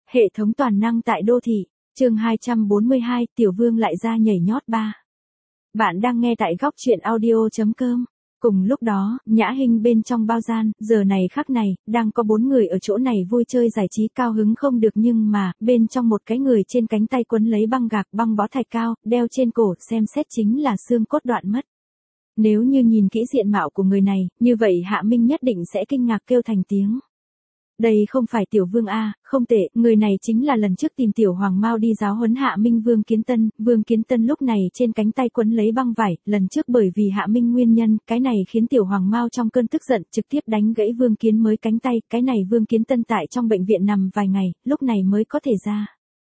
Hệ thống toàn năng tại đô thị, chương 242, Tiểu Vương lại ra nhảy nhót 3. Bạn đang nghe tại góc truyện audio.com. Cùng lúc đó, Nhã Hinh bên trong bao gian, giờ này khắc này, đang có 4 người ở chỗ này vui chơi giải trí cao hứng không được nhưng mà, bên trong một cái người trên cánh tay quấn lấy băng gạc băng bó thạch cao, đeo trên cổ, xem xét chính là xương cốt đoạn mất. Nếu như nhìn kỹ diện mạo của người này, như vậy Hạ Minh nhất định sẽ kinh ngạc kêu thành tiếng. Đây không phải Tiểu Vương A, không tệ, người này chính là lần trước tìm Tiểu Hoàng Mao đi giáo huấn Hạ Minh Vương Kiến Tân lúc này trên cánh tay quấn lấy băng vải, lần trước bởi vì Hạ Minh nguyên nhân, cái này khiến Tiểu Hoàng Mao trong cơn tức giận trực tiếp đánh gãy Vương Kiến mới cánh tay, cái này Vương Kiến Tân tại trong bệnh viện nằm vài ngày, lúc này mới có thể ra.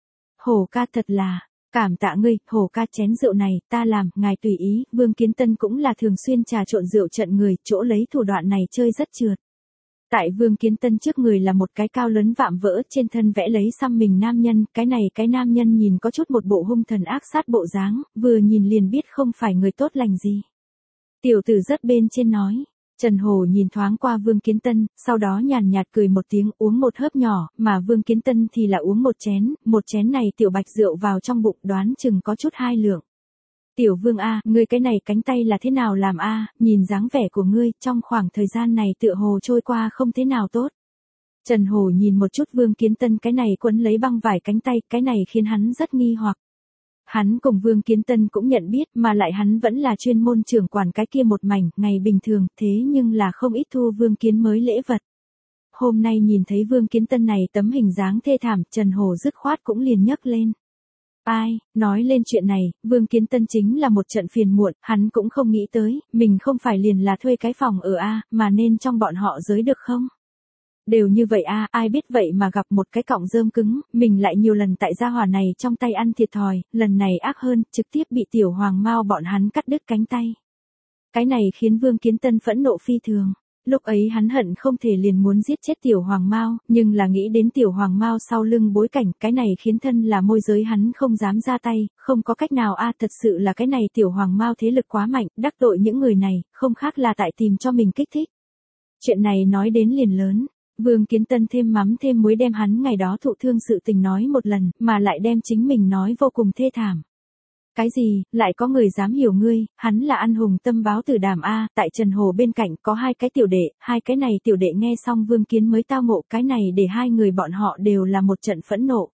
Hổ ca thật là, cảm tạ ngươi, Hổ ca chén rượu này, ta làm, ngài tùy ý, Vương Kiến Tân cũng là thường xuyên trà trộn rượu trận người, chỗ lấy thủ đoạn này chơi rất trượt. Tại Vương Kiến Tân trước người là một cái cao lớn vạm vỡ, trên thân vẽ lấy xăm mình nam nhân, cái nam nhân nhìn có chút một bộ hung thần ác sát bộ dáng, vừa nhìn liền biết không phải người tốt lành gì. Tiểu tử rất bên trên nói. Trần Hổ nhìn thoáng qua Vương Kiến Tân, sau đó nhàn nhạt cười một tiếng uống một hớp nhỏ, mà Vương Kiến Tân thì là uống một chén này tiểu bạch rượu vào trong bụng đoán chừng có chút 2 lượng. Tiểu Vương A, ngươi cái này cánh tay là thế nào làm A, nhìn dáng vẻ của ngươi, trong khoảng thời gian này tựa hồ trôi qua không thế nào tốt. Trần Hổ nhìn một chút Vương Kiến Tân cái này quấn lấy băng vải cánh tay, cái này khiến hắn rất nghi hoặc. Hắn cùng Vương Kiến Tân cũng nhận biết mà lại hắn vẫn là chuyên môn trưởng quản cái kia một mảnh, ngày bình thường, thế nhưng là không ít thu Vương Kiến mới lễ vật. Hôm nay nhìn thấy Vương Kiến Tân này tấm hình dáng thê thảm, Trần Hổ dứt khoát cũng liền nhấc lên. Ai, nói lên chuyện này, Vương Kiến Tân chính là một trận phiền muộn, hắn cũng không nghĩ tới, mình không phải liền là thuê cái phòng ở A, mà nên trong bọn họ giới được không? Đều như vậy A, ai biết vậy mà gặp một cái cọng rơm cứng, mình lại nhiều lần tại gia hỏa này trong tay ăn thiệt thòi, lần này ác hơn, trực tiếp bị Tiểu Hoàng Mao bọn hắn cắt đứt cánh tay. Cái này khiến Vương Kiến Tân phẫn nộ phi thường. Lúc ấy hắn hận không thể liền muốn giết chết Tiểu Hoàng Mao, nhưng là nghĩ đến Tiểu Hoàng Mao sau lưng bối cảnh, cái này khiến thân là môi giới hắn không dám ra tay, không có cách nào a, thật sự là cái này Tiểu Hoàng Mao thế lực quá mạnh, đắc tội những người này, không khác là tại tìm cho mình kích thích. Chuyện này nói đến liền lớn, Vương Kiến Tân thêm mắm thêm muối đem hắn ngày đó thụ thương sự tình nói một lần, mà lại đem chính mình nói vô cùng thê thảm. Cái gì, lại có người dám hiểu ngươi, hắn là anh hùng tâm báo tử đàm A, tại Trần Hồ bên cạnh có 2 cái tiểu đệ, 2 cái này tiểu đệ nghe xong Vương Kiến mới tao ngộ cái này để 2 người bọn họ đều là một trận phẫn nộ.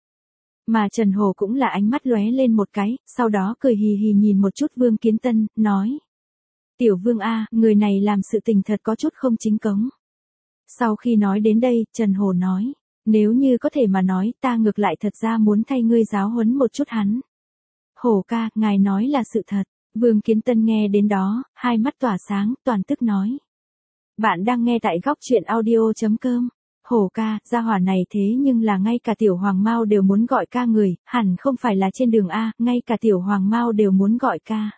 Mà Trần Hồ cũng là ánh mắt lóe lên một cái, sau đó cười hì hì nhìn một chút Vương Kiến Tân, nói. Tiểu Vương A, người này làm sự tình thật có chút không chính cống. Sau khi nói đến đây, Trần Hồ nói, nếu như có thể mà nói, ta ngược lại thật ra muốn thay ngươi giáo huấn một chút hắn. Hổ ca, ngài nói là sự thật. Vương Kiến Tân nghe đến đó, hai mắt tỏa sáng, toàn tức nói. Bạn đang nghe tại góc truyện audio.com. Hổ ca, gia hỏa này thế nhưng là ngay cả Tiểu Hoàng Mao đều muốn gọi ca người, hẳn không phải là trên đường A, ngay cả Tiểu Hoàng Mao đều muốn gọi ca.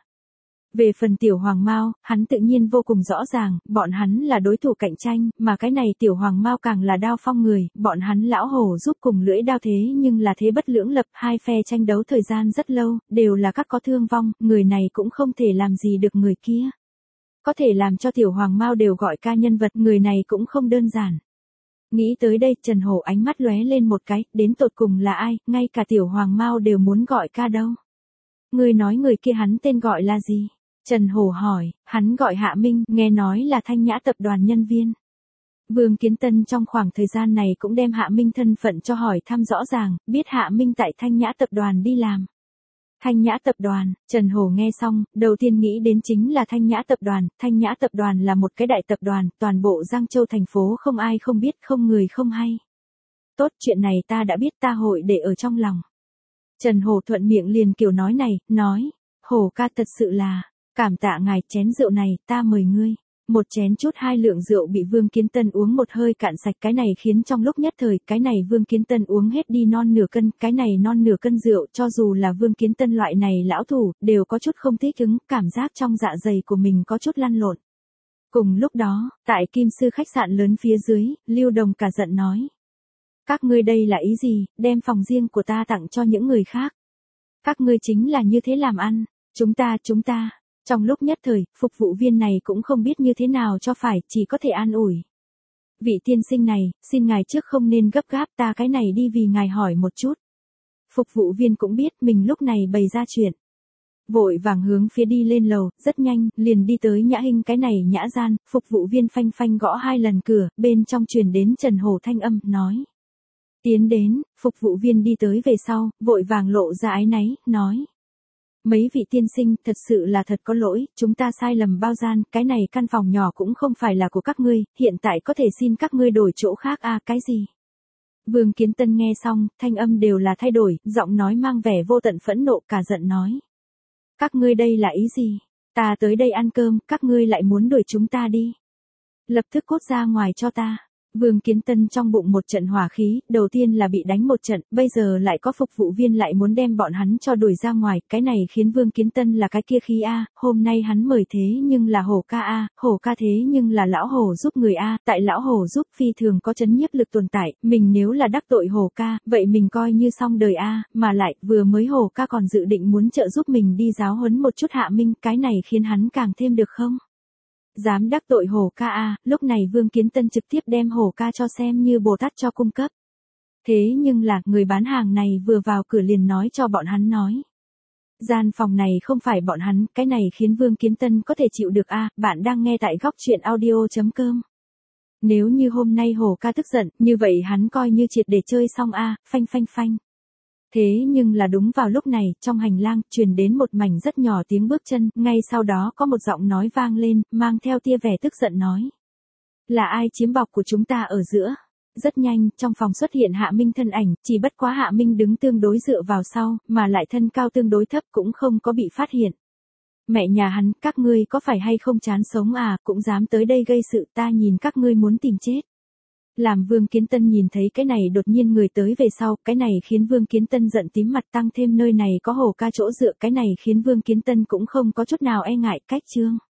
Về phần Tiểu Hoàng Mao, hắn tự nhiên vô cùng rõ ràng, bọn hắn là đối thủ cạnh tranh, mà cái này Tiểu Hoàng Mao càng là đao phong người, bọn hắn lão hổ giúp cùng lưỡi đao thế nhưng là thế bất lưỡng lập, 2 phe tranh đấu thời gian rất lâu, đều là các có thương vong, người này cũng không thể làm gì được người kia. Có thể làm cho Tiểu Hoàng Mao đều gọi ca nhân vật, người này cũng không đơn giản. Nghĩ tới đây, Trần Hổ ánh mắt lóe lên một cái, đến tột cùng là ai, ngay cả Tiểu Hoàng Mao đều muốn gọi ca đâu. Người nói người kia hắn tên gọi là gì? Trần Hổ hỏi, hắn gọi Hạ Minh, nghe nói là Thanh Nhã tập đoàn nhân viên. Vương Kiến Tân trong khoảng thời gian này cũng đem Hạ Minh thân phận cho hỏi thăm rõ ràng, biết Hạ Minh tại Thanh Nhã tập đoàn đi làm. Thanh Nhã tập đoàn, Trần Hổ nghe xong, đầu tiên nghĩ đến chính là Thanh Nhã tập đoàn là một cái đại tập đoàn, toàn bộ Giang Châu thành phố không ai không biết, không người không hay. Tốt, chuyện này ta đã biết, ta hội để ở trong lòng. Trần Hổ thuận miệng liền kiểu nói này, nói, Hổ ca thật sự là, cảm tạ ngài, chén rượu này, ta mời ngươi. Một chén chút 2 lượng rượu bị Vương Kiến Tân uống một hơi cạn sạch, cái này khiến trong lúc nhất thời, cái này Vương Kiến Tân uống hết đi non nửa cân, cái này non nửa cân rượu, cho dù là Vương Kiến Tân loại này lão thủ, đều có chút không thích ứng, cảm giác trong dạ dày của mình có chút lăn lộn. Cùng lúc đó, tại Kim Sư khách sạn lớn phía dưới, Lưu Đồng cả giận nói. Các ngươi đây là ý gì, đem phòng riêng của ta tặng cho những người khác. Các ngươi chính là như thế làm ăn, chúng ta. Trong lúc nhất thời, phục vụ viên này cũng không biết như thế nào cho phải, chỉ có thể an ủi. Vị tiên sinh này, xin ngài trước không nên gấp gáp, ta cái này đi vì ngài hỏi một chút. Phục vụ viên cũng biết mình lúc này bày ra chuyện. Vội vàng hướng phía đi lên lầu, rất nhanh, liền đi tới Nhã Hinh cái này nhã gian, phục vụ viên phanh phanh gõ 2 lần cửa, bên trong truyền đến Trần Hổ thanh âm, nói. Tiến đến, phục vụ viên đi tới về sau, vội vàng lộ ra áy náy, nói. Mấy vị tiên sinh, thật sự là thật có lỗi, chúng ta sai lầm bao gian, cái này căn phòng nhỏ cũng không phải là của các ngươi, hiện tại có thể xin các ngươi đổi chỗ khác à, cái gì? Vương Kiến Tân nghe xong, thanh âm đều là thay đổi, giọng nói mang vẻ vô tận phẫn nộ, cả giận nói. Các ngươi đây là ý gì? Ta tới đây ăn cơm, các ngươi lại muốn đuổi chúng ta đi. Lập tức cút ra ngoài cho ta. Vương Kiến Tân trong bụng một trận hỏa khí, đầu tiên là bị đánh một trận, bây giờ lại có phục vụ viên lại muốn đem bọn hắn cho đuổi ra ngoài, cái này khiến Vương Kiến Tân là cái kia khí a, hôm nay hắn mời thế nhưng là Hổ ca a, Hổ ca thế nhưng là lão Hổ giúp người a, tại lão Hổ giúp phi thường có chấn nhiếp lực tồn tại, mình nếu là đắc tội Hổ ca, vậy mình coi như xong đời a, mà lại vừa mới Hổ ca còn dự định muốn trợ giúp mình đi giáo huấn một chút Hạ Minh, cái này khiến hắn càng thêm được không? Dám đắc tội Hổ ca a, lúc này Vương Kiến Tân trực tiếp đem Hổ ca cho xem như Bồ Tát cho cung cấp. Thế nhưng là, người bán hàng này vừa vào cửa liền nói cho bọn hắn nói. Gian phòng này không phải bọn hắn, cái này khiến Vương Kiến Tân có thể chịu được a, bạn đang nghe tại góc truyện audio.com. Nếu như hôm nay Hổ ca tức giận, như vậy hắn coi như triệt để chơi xong a, phanh phanh phanh. Thế nhưng là đúng vào lúc này, trong hành lang, truyền đến một mảnh rất nhỏ tiếng bước chân, ngay sau đó có một giọng nói vang lên, mang theo tia vẻ tức giận nói. Là ai chiếm bọc của chúng ta ở giữa? Rất nhanh, trong phòng xuất hiện Hạ Minh thân ảnh, chỉ bất quá Hạ Minh đứng tương đối dựa vào sau, mà lại thân cao tương đối thấp cũng không có bị phát hiện. Mẹ nhà hắn, các ngươi có phải hay không chán sống à, cũng dám tới đây gây sự, ta nhìn các ngươi muốn tìm chết. Làm Vương Kiến Tân nhìn thấy cái này đột nhiên người tới về sau, cái này khiến Vương Kiến Tân giận tím mặt, tăng thêm nơi này có Hổ ca chỗ dựa, cái này khiến Vương Kiến Tân cũng không có chút nào e ngại, cách chương.